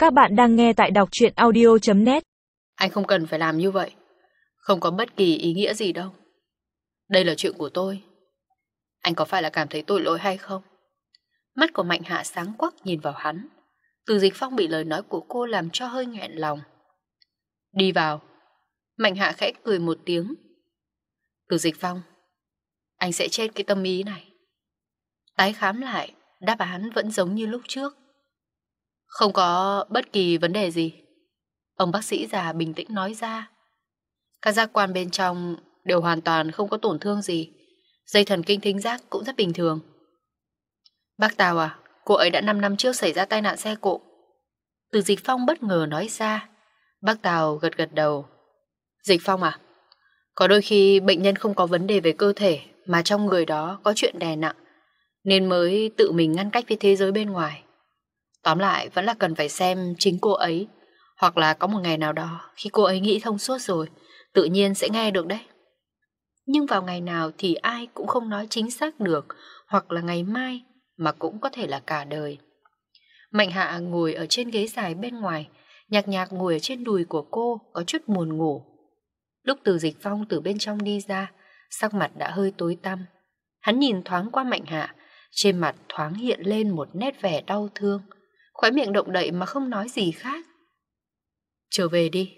Các bạn đang nghe tại đọc truyện audio.net. Anh không cần phải làm như vậy. Không có bất kỳ ý nghĩa gì đâu. Đây là chuyện của tôi. Anh có phải là cảm thấy tội lỗi hay không? Mắt của Mạnh Hạ sáng quắc nhìn vào hắn. Từ Dịch Phong bị lời nói của cô làm cho hơi nghẹn lòng. Đi vào. Mạnh Hạ khẽ cười một tiếng. Từ Dịch Phong, anh sẽ chết cái tâm ý này. Tái khám lại, đáp án vẫn giống như lúc trước. Không có bất kỳ vấn đề gì. Ông bác sĩ già bình tĩnh nói ra. Các giác quan bên trong đều hoàn toàn không có tổn thương gì. Dây thần kinh thính giác cũng rất bình thường. Bác Tào à, cô ấy đã 5 năm trước xảy ra tai nạn xe cộ. Từ Dịch Phong bất ngờ nói ra. Bác Tào gật gật đầu. Dịch Phong à, có đôi khi bệnh nhân không có vấn đề về cơ thể mà trong người đó có chuyện đè nặng, nên mới tự mình ngăn cách với thế giới bên ngoài. Tóm lại vẫn là cần phải xem chính cô ấy, hoặc là có một ngày nào đó khi cô ấy nghĩ thông suốt rồi, tự nhiên sẽ nghe được đấy. Nhưng vào ngày nào thì ai cũng không nói chính xác được, hoặc là ngày mai, mà cũng có thể là cả đời. Mạnh Hạ ngồi ở trên ghế dài bên ngoài, Nhạc Nhạc ngồi ở trên đùi của cô, có chút buồn ngủ. Lúc Từ Dịch Phong từ bên trong đi ra, sắc mặt đã hơi tối tăm. Hắn nhìn thoáng qua Mạnh Hạ, trên mặt thoáng hiện lên một nét vẻ đau thương, khóe miệng động đậy mà không nói gì khác. Trở về đi.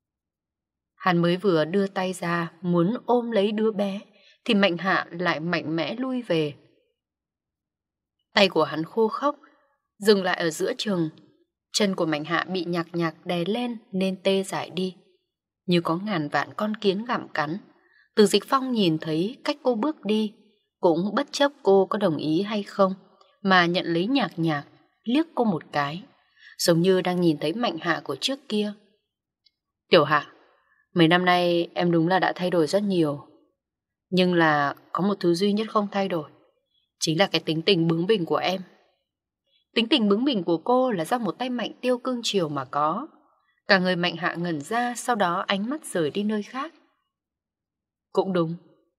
Hắn mới vừa đưa tay ra muốn ôm lấy đứa bé thì Mạnh Hạ lại mạnh mẽ lui về. Tay của hắn khô khốc, dừng lại ở giữa chừng. Chân của Mạnh Hạ bị Nhạc Nhạc đè lên nên tê dại đi, như có ngàn vạn con kiến gặm cắn. Từ Dịch Phong nhìn thấy cách cô bước đi, cũng bất chấp cô có đồng ý hay không, mà nhận lấy Nhạc Nhạc, liếc cô một cái, giống như đang nhìn thấy Mạnh Hạ của trước kia. Tiểu Hạ, mấy năm nay em đúng là đã thay đổi rất nhiều. Nhưng là có một thứ duy nhất không thay đổi, chính là cái tính tình bướng bỉnh của em. Tính tình bướng bỉnh của cô là do một tay Mạnh Tiêu cưng chiều mà có. Cả người Mạnh Hạ ngẩn ra, sau đó ánh mắt rời đi nơi khác. Cũng đúng.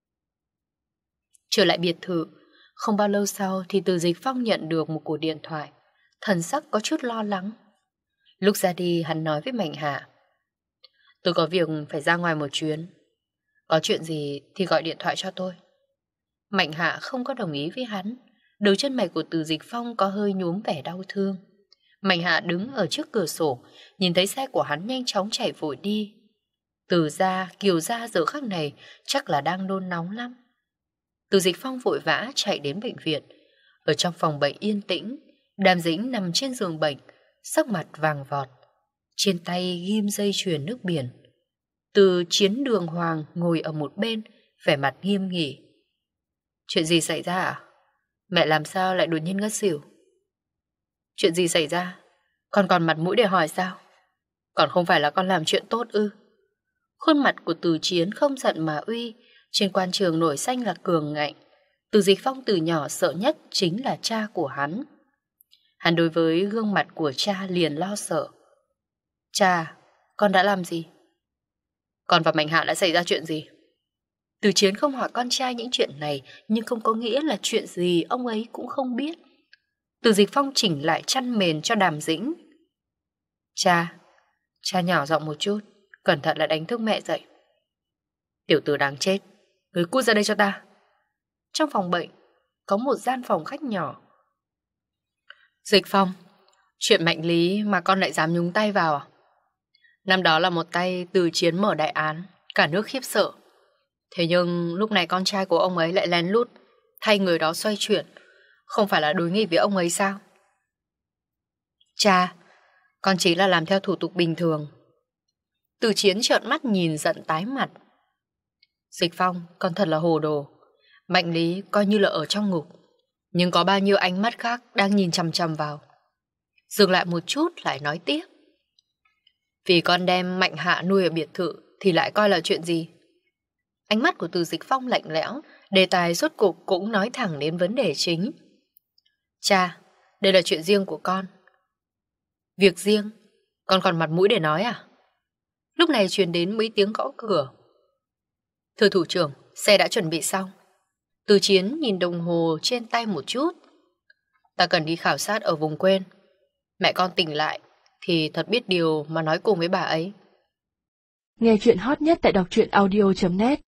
Trở lại biệt thự, không bao lâu sau thì Từ Dịch Phong nhận được một cuộc điện thoại. Thần sắc có chút lo lắng. Lúc ra đi hắn nói với Mạnh Hạ. Tôi có việc phải ra ngoài một chuyến. Có chuyện gì thì gọi điện thoại cho tôi. Mạnh Hạ không có đồng ý với hắn. Đầu chân mày của Từ Dịch Phong có hơi nhuốm vẻ đau thương. Mạnh Hạ đứng ở trước cửa sổ, nhìn thấy xe của hắn nhanh chóng chạy vội đi. Từ ra, Kiều ra giờ khắc này chắc là đang nôn nóng lắm. Từ Dịch Phong vội vã chạy đến bệnh viện. Ở trong phòng bệnh yên tĩnh, Đàm Dĩnh nằm trên giường bệnh, sắc mặt vàng vọt, trên tay ghim dây chuyền nước biển. Từ Chiến Đường Hoàng ngồi ở một bên, vẻ mặt nghiêm nghị. Chuyện gì xảy ra ạ? Mẹ làm sao lại đột nhiên ngất xỉu? Chuyện gì xảy ra? Con còn mặt mũi để hỏi sao? Còn không phải là con làm chuyện tốt ư? Khuôn mặt của Từ Chiến không giận mà uy, trên quan trường nổi xanh là cường ngạnh. Từ Dịch Phong từ nhỏ sợ nhất chính là cha của hắn. Hắn đối với gương mặt của cha liền lo sợ. Cha, con đã làm gì? Con và Mạnh Hạ đã xảy ra chuyện gì? Từ Chiến không hỏi con trai những chuyện này, nhưng không có nghĩa là chuyện gì ông ấy cũng không biết. Từ Dịch Phong chỉnh lại chăn mền cho Đàm Dĩnh. Cha nhỏ giọng một chút, cẩn thận là đánh thức mẹ dậy. Tiểu tử đáng chết, người cút ra đây cho ta. Trong phòng bệnh có một gian phòng khách nhỏ. Dịch Phong, chuyện Mạnh Lý mà con lại dám nhúng tay vào à? Năm đó là một tay Từ Chiến mở đại án, cả nước khiếp sợ. Thế nhưng lúc này con trai của ông ấy lại lén lút thay người đó xoay chuyển, không phải là đối nghịch với ông ấy sao? Cha, con chỉ là làm theo thủ tục bình thường. Từ Chiến trợn mắt nhìn giận tái mặt. Dịch Phong, con thật là hồ đồ. Mạnh Lý coi như là ở trong ngục, nhưng có bao nhiêu ánh mắt khác đang nhìn chằm chằm vào. Dừng lại một chút lại nói tiếp. Vì con đem Mạnh Hạ nuôi ở biệt thự thì lại coi là chuyện gì? Ánh mắt của Từ Dịch Phong lạnh lẽo, đề tài rốt cục cũng nói thẳng đến vấn đề chính. Cha, đây là chuyện riêng của con. Việc riêng? Con còn mặt mũi để nói à? Lúc này truyền đến mấy tiếng gõ cửa. Thưa thủ trưởng, xe đã chuẩn bị xong. Từ Chiến nhìn đồng hồ trên tay một chút. Ta cần đi khảo sát ở vùng quên. Mẹ con tỉnh lại, thì thật biết điều mà nói cùng với bà ấy. Nghe chuyện hot nhất tại đọc truyện audio.net